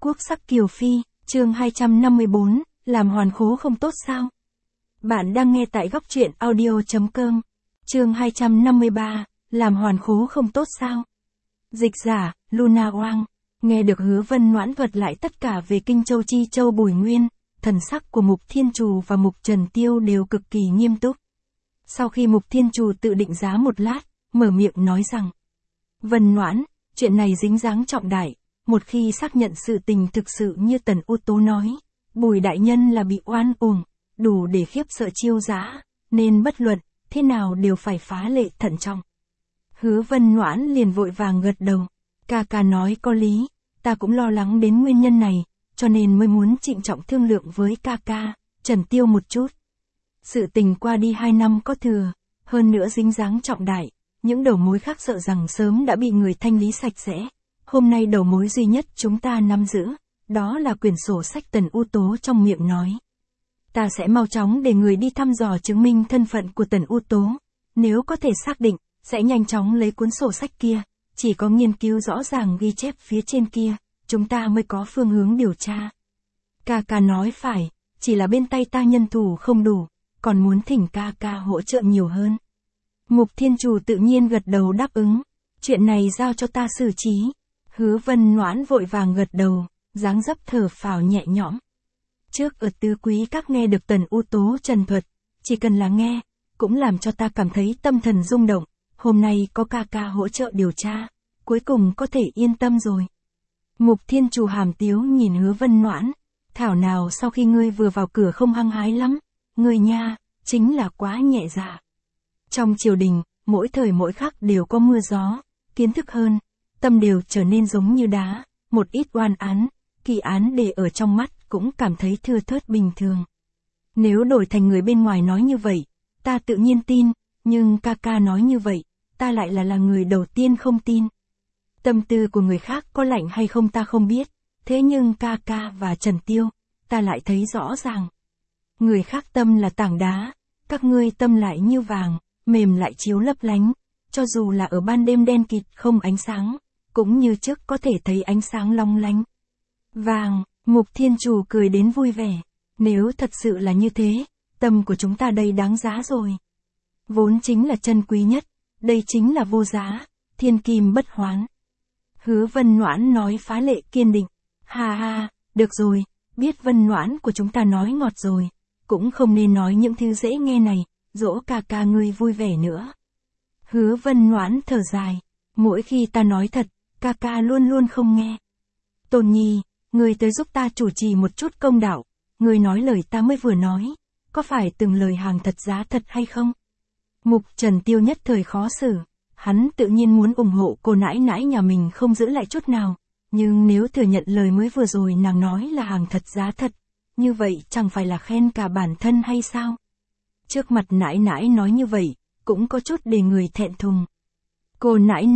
quốc sắc kiều phi, chương 254, làm hoàn khố không tốt sao? Bạn đang nghe tại góc truyện audio.com. Chương 253, làm hoàn khố không tốt sao? Dịch giả, Luna Wang. Nghe được Hứa Vân Noãn thuật lại tất cả về Kinh Châu Chi Châu Bùi Nguyên, thần sắc của Mục Thiên Trù và Mục Trần Tiêu đều cực kỳ nghiêm túc. Sau khi Mục Thiên Trù tự định giá một lát, mở miệng nói rằng: Vân Noãn, chuyện này dính dáng trọng đại, một khi xác nhận sự tình thực sự như Tần U Tố nói, Bùi đại nhân là bị oan uổng, đủ để khiếp sợ Chiêu Dã, nên bất luận thế nào đều phải phá lệ thận trọng. Hứa Vân Noãn liền vội vàng gật đầu, ca ca nói có lý, ta cũng lo lắng đến nguyên nhân này, cho nên mới muốn trịnh trọng thương lượng với ca ca, Trần Tiêu một chút. Sự tình qua đi 2 năm có thừa, hơn nữa dính dáng trọng đại, những đầu mối khác sợ rằng sớm đã bị người thanh lý sạch sẽ. Hôm nay đầu mối duy nhất chúng ta nắm giữ, đó là quyển sổ sách Tần U Tố trong miệng nói. Ta sẽ mau chóng để người đi thăm dò chứng minh thân phận của Tần U Tố. Nếu có thể xác định, sẽ nhanh chóng lấy cuốn sổ sách kia. Chỉ có nghiên cứu rõ ràng ghi chép phía trên kia, chúng ta mới có phương hướng điều tra. Ca ca nói phải, chỉ là bên tay ta nhân thủ không đủ, còn muốn thỉnh ca ca hỗ trợ nhiều hơn. Mục Thiên Trù tự nhiên gật đầu đáp ứng. Chuyện này giao cho ta xử trí. Hứa Vân Noãn vội vàng gật đầu, dáng dấp thở phào nhẹ nhõm. Trước ở Tứ Quý Các nghe được Tần U Tố trần thuật, chỉ cần là nghe, cũng làm cho ta cảm thấy tâm thần rung động. Hôm nay có ca ca hỗ trợ điều tra, cuối cùng có thể yên tâm rồi. Mục Thiên Trù hàm tiếu nhìn Hứa Vân Noãn, thảo nào sau khi ngươi vừa vào cửa không hăng hái lắm, ngươi nha, chính là quá nhẹ dạ. Trong triều đình, mỗi thời mỗi khắc đều có mưa gió, kiến thức hơn, tâm đều trở nên giống như đá, một ít oan án, kỳ án để ở trong mắt cũng cảm thấy thưa thớt bình thường. Nếu đổi thành người bên ngoài nói như vậy, ta tự nhiên tin, nhưng ca ca nói như vậy, ta lại là người đầu tiên không tin. Tâm tư của người khác có lạnh hay không ta không biết, thế nhưng ca ca và Trần Tiêu, ta lại thấy rõ ràng. Người khác tâm là tảng đá, các ngươi tâm lại như vàng, mềm lại chiếu lấp lánh, cho dù là ở ban đêm đen kịt không ánh sáng, cũng như trước có thể thấy ánh sáng long lánh. Vàng, Mục Thiên Trù cười đến vui vẻ, nếu thật sự là như thế, tâm của chúng ta đây đáng giá rồi. Vốn chính là chân quý nhất, đây chính là vô giá, thiên kim bất hoán. Hứa Vân Noãn nói phá lệ kiên định, ha ha, được rồi, biết Vân Noãn của chúng ta nói ngọt rồi, cũng không nên nói những thứ dễ nghe này, dỗ ca ca ngươi vui vẻ nữa. Hứa Vân Noãn thở dài, mỗi khi ta nói thật, ca ca luôn luôn không nghe. Tôn Nhi, ngươi tới giúp ta chủ trì một chút công đạo, ngươi nói lời ta mới vừa nói, có phải từng lời hàng thật giá thật hay không? Mục Trần Tiêu nhất thời khó xử, hắn tự nhiên muốn ủng hộ cô nãi nãi nhà mình không giữ lại chút nào, nhưng nếu thừa nhận lời mới vừa rồi nàng nói là hàng thật giá thật, như vậy chẳng phải là khen cả bản thân hay sao? Trước mặt nãi nãi nói như vậy, cũng có chút để người thẹn thùng. Cô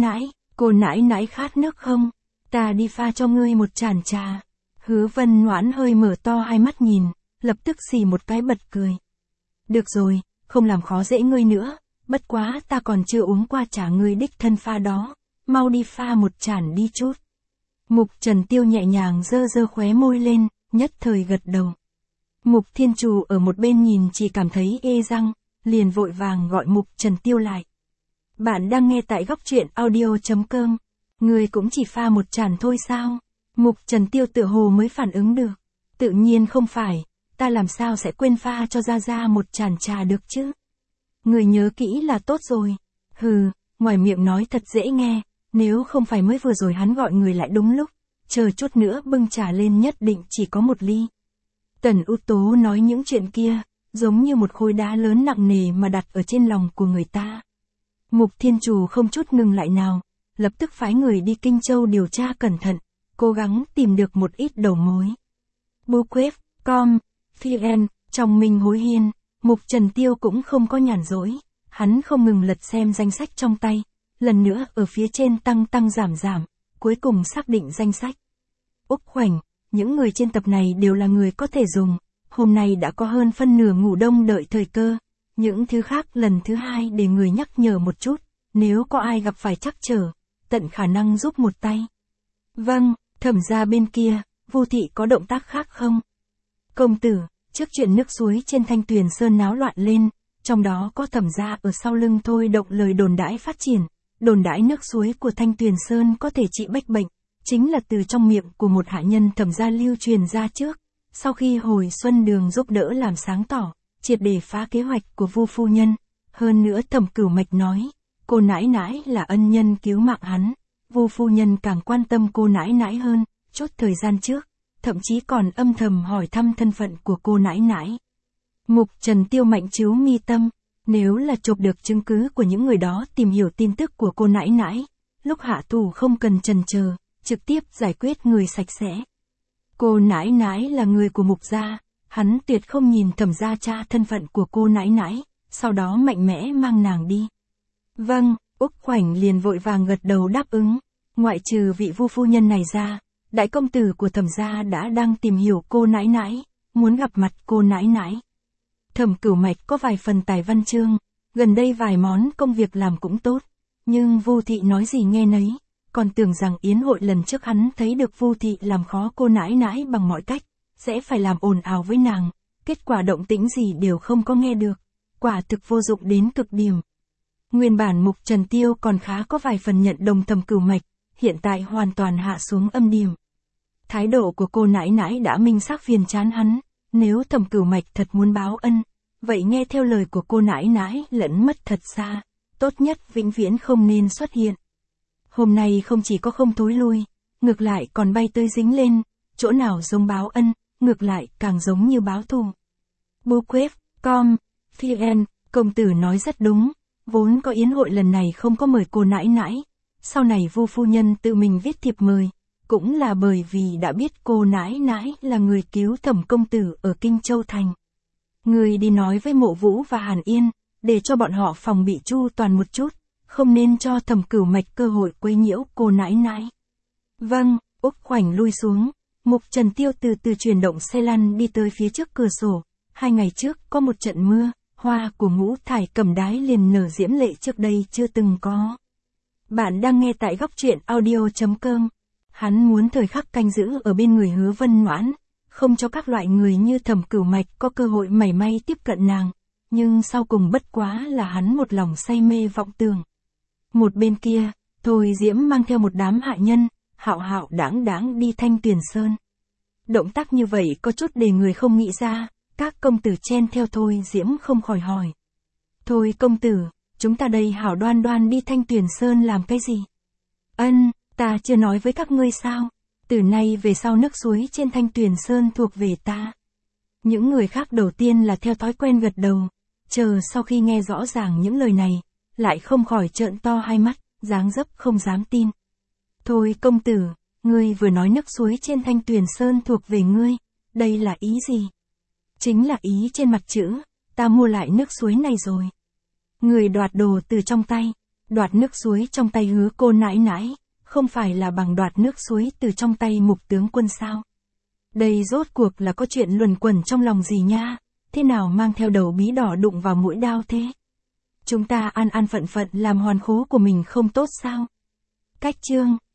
nãi nãi khát nước không? Ta đi pha cho ngươi một chản trà. Hứa Vân Noãn hơi mở to hai mắt nhìn, lập tức xì một cái bật cười. Được rồi, không làm khó dễ ngươi nữa, bất quá ta còn chưa uống qua trà ngươi đích thân pha đó, mau đi pha một chản đi chút. Mục Trần Tiêu nhẹ nhàng giơ giơ khóe môi lên, nhất thời gật đầu. Mục Thiên Trù ở một bên nhìn chỉ cảm thấy ê răng, liền vội vàng gọi Mục Trần Tiêu lại. Bạn đang nghe tại góc truyện audio.com. Người cũng chỉ pha một chản thôi sao? Mục Trần Tiêu tựa hồ mới phản ứng được. Tự nhiên không phải, ta làm sao sẽ quên pha cho Gia Gia một chản trà được chứ? Người nhớ kỹ là tốt rồi. Hừ, ngoài miệng nói thật dễ nghe, nếu không phải mới vừa rồi hắn gọi người lại đúng lúc, chờ chút nữa bưng trà lên nhất định chỉ có một ly. Tần U Tố nói những chuyện kia, giống như một khối đá lớn nặng nề mà đặt ở trên lòng của người ta. Mục Thiên Trù không chút ngừng lại nào, lập tức phái người đi Kinh Châu điều tra cẩn thận, cố gắng tìm được một ít đầu mối. Bookquest.com, VN, trong mình hối hiên, Mục Trần Tiêu cũng không có nhàn rỗi, hắn không ngừng lật xem danh sách trong tay, lần nữa ở phía trên tăng giảm, cuối cùng xác định danh sách. Úc Khoảnh, những người trên tập này đều là người có thể dùng, hôm nay đã có hơn phân nửa ngủ đông đợi thời cơ, những thứ khác lần thứ hai để người nhắc nhở một chút, nếu có ai gặp phải trắc trở, tận khả năng giúp một tay. Vâng, Thẩm gia bên kia, Vu thị có động tác khác không? Công tử, trước chuyện nước suối trên Thanh Tuyền Sơn náo loạn lên, trong đó có Thẩm gia ở sau lưng thôi động lời đồn đãi phát triển, đồn đãi nước suối của Thanh Tuyền Sơn có thể trị bách bệnh, chính là từ trong miệng của một hạ nhân Thẩm gia lưu truyền ra trước, sau khi hồi Xuân Đường giúp đỡ làm sáng tỏ, triệt để phá kế hoạch của Vu phu nhân. Hơn nữa Thẩm Cửu Mạch nói, cô nãi nãi là ân nhân cứu mạng hắn, Vu phu nhân càng quan tâm cô nãi nãi hơn, chốt thời gian trước, thậm chí còn âm thầm hỏi thăm thân phận của cô nãi nãi. Mục Trần Tiêu mạnh tríu mi tâm, nếu là chộp được chứng cứ của những người đó tìm hiểu tin tức của cô nãi nãi, lúc hạ thủ không cần chần chờ, trực tiếp giải quyết người sạch sẽ. Cô nãi nãi là người của Mục gia, hắn tuyệt không nhìn Thẩm gia tra thân phận của cô nãi nãi, sau đó mạnh mẽ mang nàng đi. Vâng, Úc Khoảnh liền vội vàng gật đầu đáp ứng, ngoại trừ vị Vu phu nhân này ra, đại công tử của Thẩm gia đã đang tìm hiểu cô nãi nãi, muốn gặp mặt cô nãi nãi. Thẩm Cửu Mạch có vài phần tài văn chương, gần đây vài món công việc làm cũng tốt, nhưng Vu thị nói gì nghe nấy, còn tưởng rằng yến hội lần trước hắn thấy được Vu thị làm khó cô nãi nãi bằng mọi cách, sẽ phải làm ồn ào với nàng, kết quả động tĩnh gì đều không có nghe được, quả thực vô dụng đến cực điểm. Nguyên bản Mục Trần Tiêu còn khá có vài phần nhận đồng Thẩm Cửu Mạch, hiện tại hoàn toàn hạ xuống âm điểm. Thái độ của cô nãi nãi đã minh xác phiền chán hắn, nếu Thẩm Cửu Mạch thật muốn báo ân, vậy nghe theo lời của cô nãi nãi lẫn mất thật xa, tốt nhất vĩnh viễn không nên xuất hiện. Hôm nay không chỉ có không thối lui, ngược lại còn bay tươi dính lên, chỗ nào giống báo ân, ngược lại càng giống như báo thù. Bookquest.com, VN, công tử nói rất đúng, vốn có yến hội lần này không có mời cô nãi nãi, sau này Vu phu nhân tự mình viết thiệp mời, cũng là bởi vì đã biết cô nãi nãi là người cứu Thẩm công tử ở Kinh Châu Thành. Người đi nói với Mộ Vũ và Hàn Yên, để cho bọn họ phòng bị chu toàn một chút, không nên cho Thẩm Cửu Mạch cơ hội quấy nhiễu cô nãi nãi. Vâng, Úc Khoảnh lui xuống, Mục Trần Tiêu từ từ chuyển động xe lăn đi tới phía trước cửa sổ. 2 ngày trước có một trận mưa, hoa của Ngũ Thải Cẩm Đái liền nở diễm lệ trước đây chưa từng có. Bạn đang nghe tại góc truyện audio.com. Hắn muốn thời khắc canh giữ ở bên người Hứa Vân Noãn, không cho các loại người như Thẩm Cửu Mạch có cơ hội mảy may tiếp cận nàng, nhưng sau cùng bất quá là hắn một lòng say mê vọng tưởng. Một bên kia, Thôi Diễm mang theo một đám hạ nhân, hạo hạo đáng đáng đi Thanh Tuyền Sơn. Động tác như vậy có chút để người không nghĩ ra, các công tử chen theo Thôi Diễm không khỏi hỏi. Thôi công tử, chúng ta đây hảo đoan đoan đi Thanh Tuyền Sơn làm cái gì? Ân, ta chưa nói với các ngươi sao? Từ nay về sau nước suối trên Thanh Tuyền Sơn thuộc về ta. Những người khác đầu tiên là theo thói quen gật đầu, chờ sau khi nghe rõ ràng những lời này, lại không khỏi trợn to hai mắt, dáng dấp không dám tin. Thôi công tử, ngươi vừa nói nước suối trên Thanh Tuyền Sơn thuộc về ngươi, đây là ý gì? Chính là ý trên mặt chữ, ta mua lại nước suối này rồi. Người đoạt đồ từ trong tay, đoạt nước suối trong tay Hứa cô nãi nãi, không phải là bằng đoạt nước suối từ trong tay Mục tướng quân sao? Đây rốt cuộc là có chuyện luẩn quẩn trong lòng gì nha, thế nào mang theo đầu bí đỏ đụng vào mũi đao thế? Chúng ta an an phận phận làm hoàn khố của mình không tốt sao? Cách chương